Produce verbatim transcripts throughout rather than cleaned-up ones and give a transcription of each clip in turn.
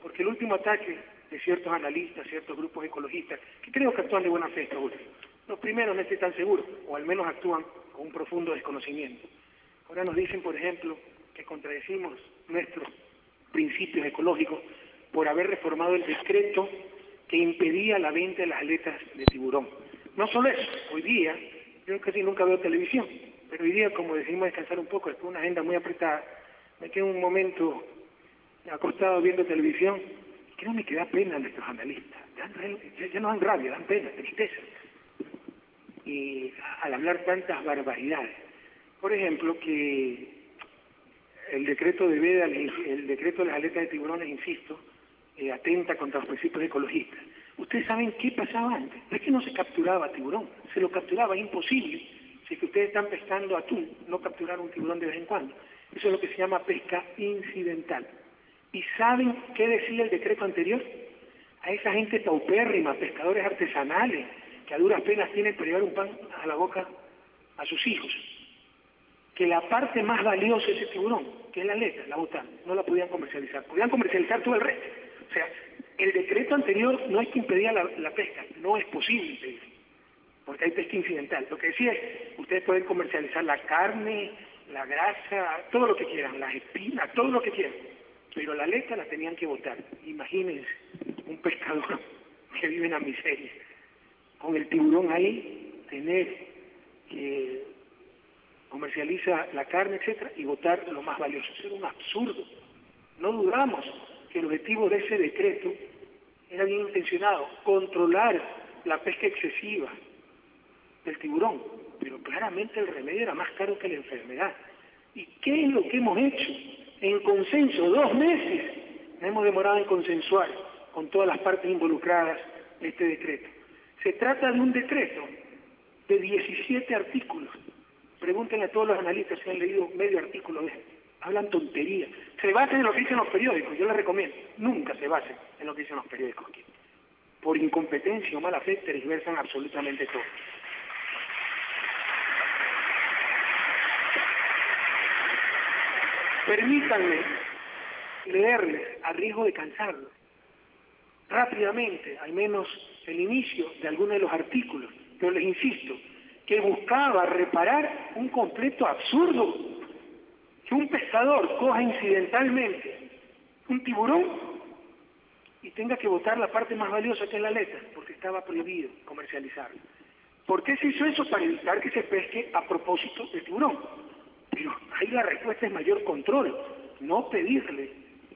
porque el último ataque de ciertos analistas, ciertos grupos ecologistas, que creo que actúan de buena fe, Raúl, los primeros no estoy tan seguro, o al menos actúan con un profundo desconocimiento. Ahora nos dicen, por ejemplo, que contradecimos nuestros principios ecológicos por haber reformado el decreto que impedía la venta de las aletas de tiburón. No solo eso, hoy día, yo casi nunca veo televisión, pero hoy día, como decidimos descansar un poco, después de una agenda muy apretada, me quedo un momento acostado viendo televisión, que no me queda pena a nuestros analistas, dan, ya, ya no dan rabia, dan pena, tristeza, y al hablar tantas barbaridades. Por ejemplo, que el decreto de veda, el decreto de las aletas de tiburones, insisto, eh, atenta contra los principios ecologistas. Ustedes saben qué pasaba antes, no es que no se capturaba tiburón, se lo capturaba, es imposible. Si es que ustedes están pescando atún, no capturar un tiburón de vez en cuando. Eso es lo que se llama pesca incidental. ¿Y saben qué decía el decreto anterior? A esa gente paupérrima, pescadores artesanales, que a duras penas tienen para llevar un pan a la boca a sus hijos, que la parte más valiosa de ese tiburón, que es la aleta, la botaban, no la podían comercializar. Podían comercializar todo el resto. O sea, el decreto anterior no es que impedía la, la pesca, no es posible impedir, porque hay pesca incidental. Lo que decía es, ustedes pueden comercializar la carne, la grasa, todo lo que quieran, las espinas, todo lo que quieran, pero la aleta la tenían que botar. Imagínense un pescador que vive en la miseria, con el tiburón ahí, tener que comercializa la carne, etcétera, y botar lo más valioso. Eso era un absurdo. No dudamos que el objetivo de ese decreto era bien intencionado, controlar la pesca excesiva del tiburón, pero claramente el remedio era más caro que la enfermedad. ¿Y qué es lo que hemos hecho? En consenso, dos meses nos hemos demorado en consensuar con todas las partes involucradas este decreto. Se trata de un decreto de diecisiete artículos. Pregúntenle a todos los analistas si han leído medio artículo de esto. Hablan tonterías. Se basen en lo que dicen los periódicos. Yo les recomiendo, nunca se basen en lo que dicen los periódicos aquí. Por incompetencia o mala fe tergiversan absolutamente todo. Permítanme leerles, a riesgo de cansarlos, rápidamente, al menos el inicio de algunos de los artículos, pero les insisto, que buscaba reparar un completo absurdo, que un pescador coja incidentalmente un tiburón y tenga que botar la parte más valiosa que es la aleta, porque estaba prohibido comercializarla. ¿Por qué se hizo eso? Para evitar que se pesque a propósito del tiburón. Pero ahí la respuesta es mayor control, no pedirle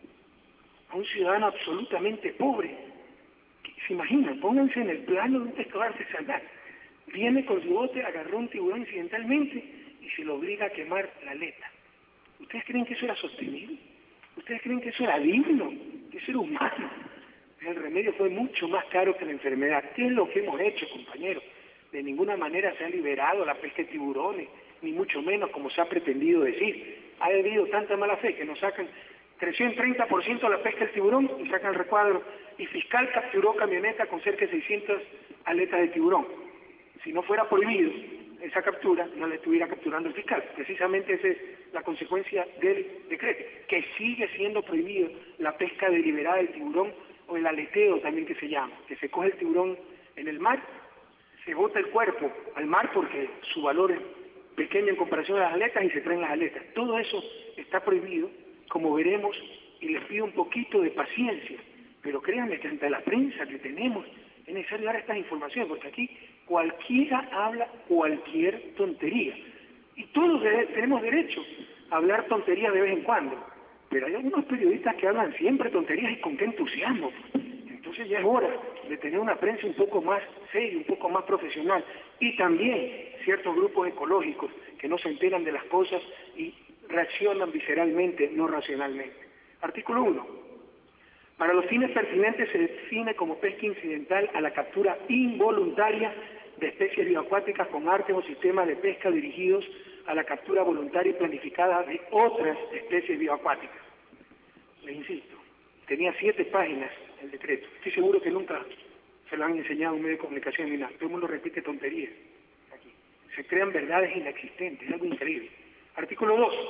a un ciudadano absolutamente pobre. ¿Se imaginan? Pónganse en el plano de un pescador artesanal. Viene con su bote, agarró un tiburón incidentalmente y se lo obliga a quemar la aleta. ¿Ustedes creen que eso era sostenible? ¿Ustedes creen que eso era digno? ¿Que eso era humano? El remedio fue mucho más caro que la enfermedad. ¿Qué es lo que hemos hecho, compañeros? De ninguna manera se ha liberado la pesca de tiburones, ni mucho menos como se ha pretendido decir. Ha habido tanta mala fe que nos sacan, creció en treinta por ciento la pesca del tiburón y sacan el recuadro. Y fiscal capturó camioneta con cerca de seiscientas aletas de tiburón. Si no fuera prohibido esa captura, no la estuviera capturando el fiscal. Precisamente esa es la consecuencia del decreto, que sigue siendo prohibido la pesca deliberada del tiburón o el aleteo también que se llama, que se coge el tiburón en el mar, se bota el cuerpo al mar porque su valor es pequeño en comparación a las aletas y se traen las aletas. Todo eso está prohibido, como veremos, y les pido un poquito de paciencia, pero créanme que ante la prensa que tenemos es necesario dar estas informaciones, porque aquí cualquiera habla cualquier tontería. Y todos tenemos derecho a hablar tonterías de vez en cuando, pero hay algunos periodistas que hablan siempre tonterías y con qué entusiasmo. Entonces ya es hora de tener una prensa un poco más seria, un poco más profesional, y también ciertos grupos ecológicos que no se enteran de las cosas y reaccionan visceralmente, no racionalmente. Artículo uno. Para los fines pertinentes se define como pesca incidental a la captura involuntaria de especies bioacuáticas con artes o sistemas de pesca dirigidos a la captura voluntaria y planificada de otras especies bioacuáticas. Les insisto, tenía siete páginas el decreto. Estoy seguro que nunca se lo han enseñado a un medio de comunicación ni nada. Todo el mundo repite tonterías aquí. Se crean verdades inexistentes, es algo increíble. Artículo dos.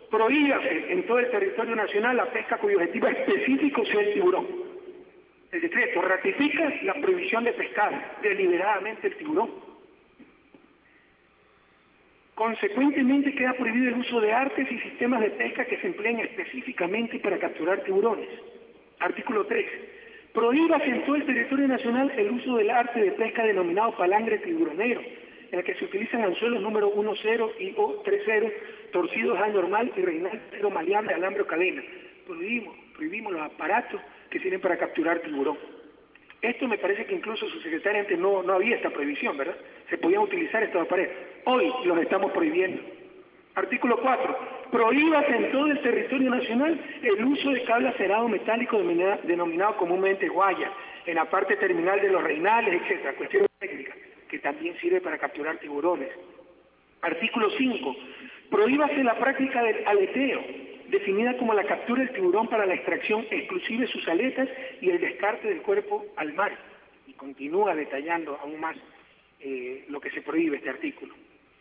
Prohíbase en todo el territorio nacional la pesca cuyo objetivo específico sea el tiburón. El decreto ratifica la prohibición de pescar deliberadamente el tiburón. Consecuentemente queda prohibido el uso de artes y sistemas de pesca que se empleen específicamente para capturar tiburones. Artículo tres. Prohíbase en todo el territorio nacional el uso del arte de pesca denominado palangre tiburonero, en el que se utilizan anzuelos número uno cero y O tres cero, torcidos a normal y reinal cero maleable, alambre o cadena. Prohibimos, prohibimos los aparatos que sirven para capturar tiburón. Esto me parece que incluso su secretaria antes no, no había esta prohibición, ¿verdad? Se podían utilizar estos aparatos. Hoy los estamos prohibiendo. Artículo cuatro. Prohíbase en todo el territorio nacional el uso de cable acerado metálico denominado, denominado comúnmente guaya, en la parte terminal de los reinales, etcétera. Cuestión técnica, que también sirve para capturar tiburones. Artículo cinco. Prohíbase la práctica del aleteo, definida como la captura del tiburón para la extracción exclusiva de sus aletas y el descarte del cuerpo al mar. Y continúa detallando aún más eh, lo que se prohíbe este artículo.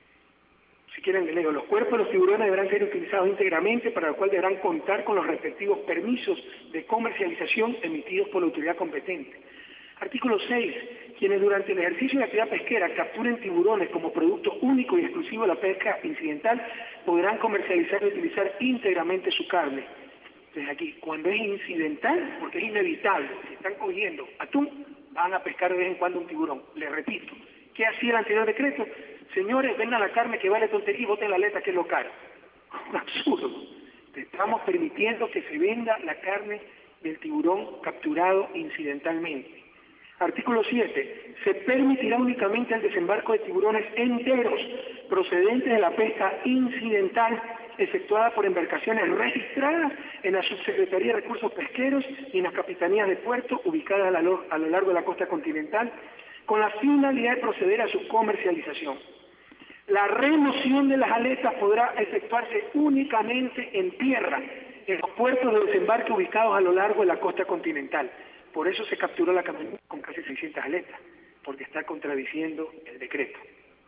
Si quieren, le leo. Los cuerpos de los tiburones deberán ser utilizados íntegramente, para lo cual deberán contar con los respectivos permisos de comercialización emitidos por la autoridad competente. Artículo seis. Quienes durante el ejercicio de la actividad pesquera capturen tiburones como producto único y exclusivo de la pesca incidental podrán comercializar y utilizar íntegramente su carne. Entonces aquí, cuando es incidental, porque es inevitable, si están cogiendo atún, van a pescar de vez en cuando un tiburón. Les repito, ¿qué hacía el anterior decreto? Señores, vendan la carne que vale tontería y boten la aleta que es lo caro. Un absurdo. Estamos permitiendo que se venda la carne del tiburón capturado incidentalmente. Artículo siete. Se permitirá únicamente el desembarco de tiburones enteros procedentes de la pesca incidental efectuada por embarcaciones registradas en la Subsecretaría de Recursos Pesqueros y en las capitanías de puerto ubicadas a lo, a lo largo de la costa continental, con la finalidad de proceder a su comercialización. La remoción de las aletas podrá efectuarse únicamente en tierra, en los puertos de desembarque ubicados a lo largo de la costa continental. Por eso se capturó la camioneta con casi seiscientas aletas, porque está contradiciendo el decreto.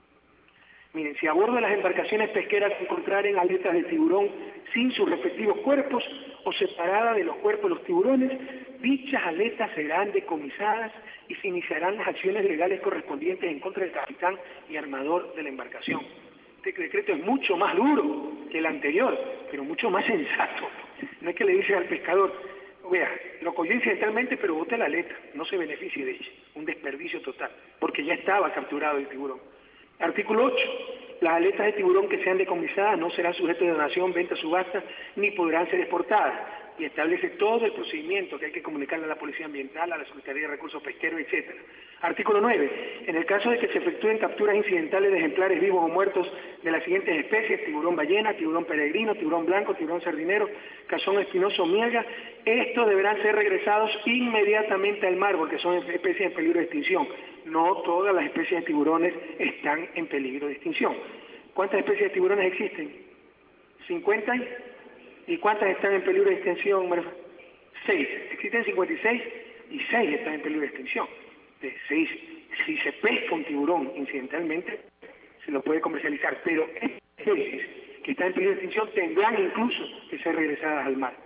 Miren, si a bordo de las embarcaciones pesqueras se encontraren aletas de tiburón sin sus respectivos cuerpos o separadas de los cuerpos de los tiburones, dichas aletas serán decomisadas y se iniciarán las acciones legales correspondientes en contra del capitán y armador de la embarcación. Este decreto es mucho más duro que el anterior, pero mucho más sensato. No es que le dice al pescador, vea, lo cogió incidentalmente, pero bote la aleta, no se beneficie de ella. Un desperdicio total, porque ya estaba capturado el tiburón. Artículo ocho. Las aletas de tiburón que sean decomisadas no serán sujetas de donación, venta, subasta, ni podrán ser exportadas. Y establece todo el procedimiento que hay que comunicarle a la Policía Ambiental, a la Secretaría de Recursos Pesqueros, etcétera. Artículo nueve. En el caso de que se efectúen capturas incidentales de ejemplares vivos o muertos de las siguientes especies: tiburón ballena, tiburón peregrino, tiburón blanco, tiburón sardinero, cazón espinoso, mielga, estos deberán ser regresados inmediatamente al mar, porque son especies en peligro de extinción. No todas las especies de tiburones están en peligro de extinción. ¿Cuántas especies de tiburones existen? ¿cincuenta? ¿Y cuántas están en peligro de extinción? seis. Existen cincuenta y seis y seis están en peligro de extinción. De seis. Si se pesca un tiburón incidentalmente, se lo puede comercializar, pero especies que están en peligro de extinción tendrán incluso que ser regresadas al mar.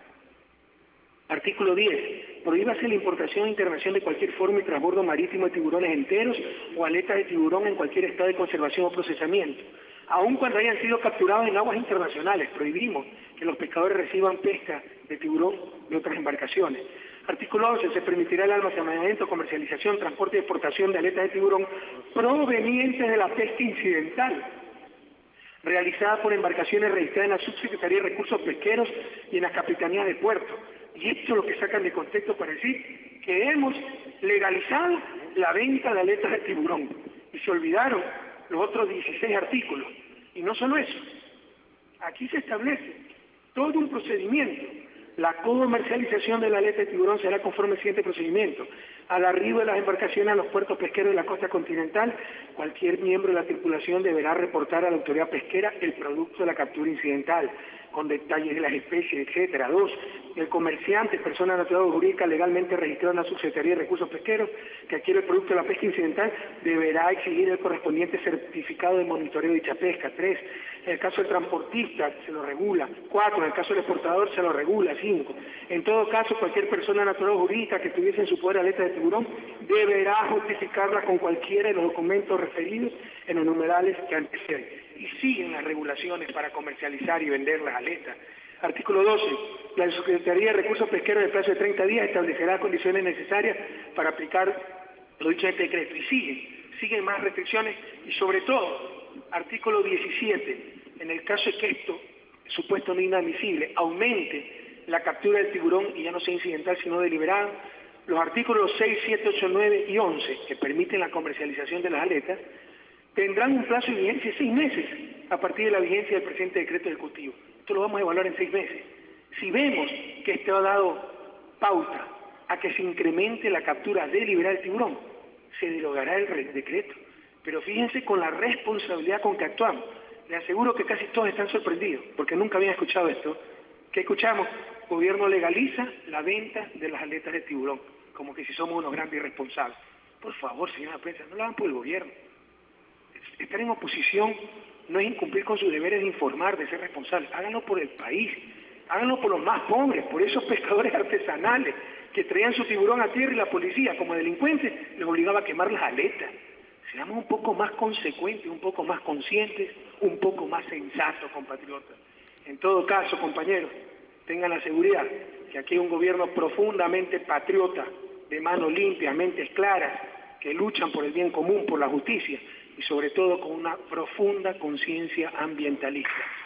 Artículo diez. Prohíbase la importación e internación de cualquier forma y transbordo marítimo de tiburones enteros o aletas de tiburón en cualquier estado de conservación o procesamiento, aun cuando hayan sido capturados en aguas internacionales. Prohibimos que los pescadores reciban pesca de tiburón de otras embarcaciones. Artículo once. Se permitirá el almacenamiento, comercialización, transporte y exportación de aletas de tiburón provenientes de la pesca incidental, realizada por embarcaciones registradas en la Subsecretaría de Recursos Pesqueros y en las capitanías de puerto. Y esto es lo que sacan de contexto para decir que hemos legalizado la venta de aletas de tiburón. Y se olvidaron los otros dieciséis artículos. Y no solo eso, aquí se establece todo un procedimiento. La comercialización de la aleta de tiburón será conforme al siguiente procedimiento. Al arribo de las embarcaciones a los puertos pesqueros de la costa continental, cualquier miembro de la tripulación deberá reportar a la autoridad pesquera el producto de la captura incidental. con detalles de las especies, etcétera. Dos, el comerciante, persona natural o jurídica legalmente registrada en la Subsecretaría de Recursos Pesqueros, que adquiere el producto de la pesca incidental, deberá exigir el correspondiente certificado de monitoreo de dicha pesca. Tres, en el caso del transportista se lo regula. Cuatro, en el caso del exportador se lo regula. Cinco, en todo caso, cualquier persona natural o jurídica que tuviese en su poder aleta de tiburón deberá justificarla con cualquiera de los documentos referidos en los numerales que anteceden. Y siguen las regulaciones para comercializar y vender las aletas. Artículo doce. La Secretaría de Recursos Pesqueros, en el plazo de treinta días, establecerá condiciones necesarias para aplicar lo dicho en este decreto. Y siguen, siguen más restricciones y sobre todo, artículo diecisiete, en el caso de que esto, supuesto no inadmisible, aumente la captura del tiburón y ya no sea incidental sino deliberada, los artículos seis, siete, ocho, nueve y once, que permiten la comercialización de las aletas, tendrán un plazo de vigencia de seis meses a partir de la vigencia del presente decreto ejecutivo. Esto lo vamos a evaluar en seis meses. Si vemos que esto ha dado pauta a que se incremente la captura deliberada del tiburón, se derogará el decreto. Pero fíjense con la responsabilidad con que actuamos. Les aseguro que casi todos están sorprendidos, porque nunca habían escuchado esto. ¿Qué escuchamos? El gobierno legaliza la venta de las aletas de tiburón, como que si somos unos grandes irresponsables. Por favor, señora prensa, no lo hagan por el gobierno. Estar en oposición no es incumplir con sus deberes de informar, de ser responsables. Háganlo por el país, háganlo por los más pobres, por esos pescadores artesanales que traían su tiburón a tierra y la policía, como delincuentes, les obligaba a quemar las aletas. Seamos un poco más consecuentes, un poco más conscientes, un poco más sensatos, compatriotas. En todo caso, compañeros, tengan la seguridad que aquí hay un gobierno profundamente patriota, de manos limpias, mentes claras, que luchan por el bien común, por la justicia, y sobre todo con una profunda conciencia ambientalista.